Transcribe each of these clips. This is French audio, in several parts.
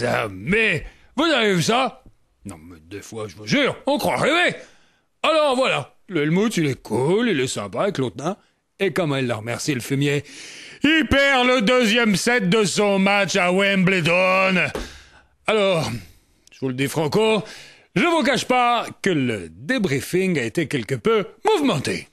amis, vous avez vu ça? Non, mais des fois, je vous jure, on croit rêver. Alors voilà, le Helmut, il est cool, il est sympa avec l'autre nain. Et comment il l'a remercié, le fumier? Il perd le 2e set de son match à Wimbledon. Alors, je vous le dis franco, je vous cache pas que le débriefing a été quelque peu mouvementé.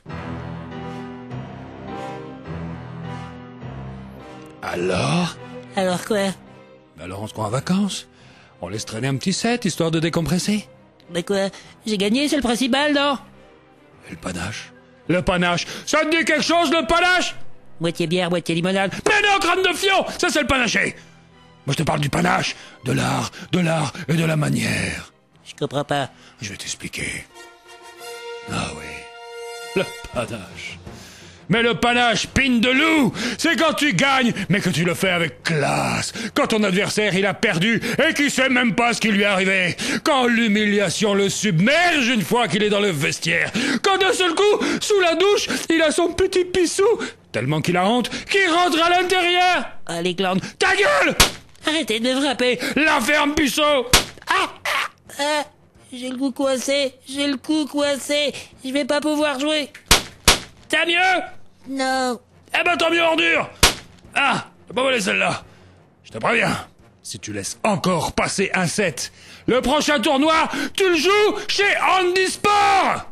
Alors? Alors quoi? Alors on se croit en vacances? On laisse traîner un petit set, histoire de décompresser? Mais quoi? J'ai gagné, c'est le principal, non? Et le panache? Le panache, ça te dit quelque chose, le panache? Moitié bière, moitié limonade. Mais non, crâne de fion, ça c'est le panaché. Moi je te parle du panache, de l'art et de la manière. Je comprends pas. Je vais t'expliquer. Ah oui, le panache. Mais le panache, pine de loup, c'est quand tu gagnes, mais que tu le fais avec classe. Quand ton adversaire, il a perdu et qu'il sait même pas ce qui lui est arrivé. Quand l'humiliation le submerge une fois qu'il est dans le vestiaire. Quand d'un seul coup, sous la douche, il a son petit pissou, tellement qu'il a honte, qu'il rentre à l'intérieur. Ah, les glandes. Ta gueule! Arrêtez de me frapper. La ferme, puceau! Ah, j'ai le cou coincé. Je vais pas pouvoir jouer. T'as mieux? Non. Eh ben tant mieux, ordure! Ah, t'as pas volé celle-là. Je te préviens, si tu laisses encore passer un set, le prochain tournoi, tu le joues chez Handisport!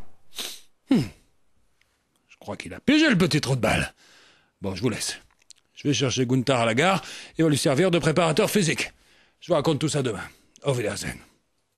Je crois qu'il a pigé le petit trou de balle. Bon, je vous laisse. Je vais chercher Gunther à la gare et on va lui servir de préparateur physique. Je vous raconte tout ça demain. Auf Wiedersehen.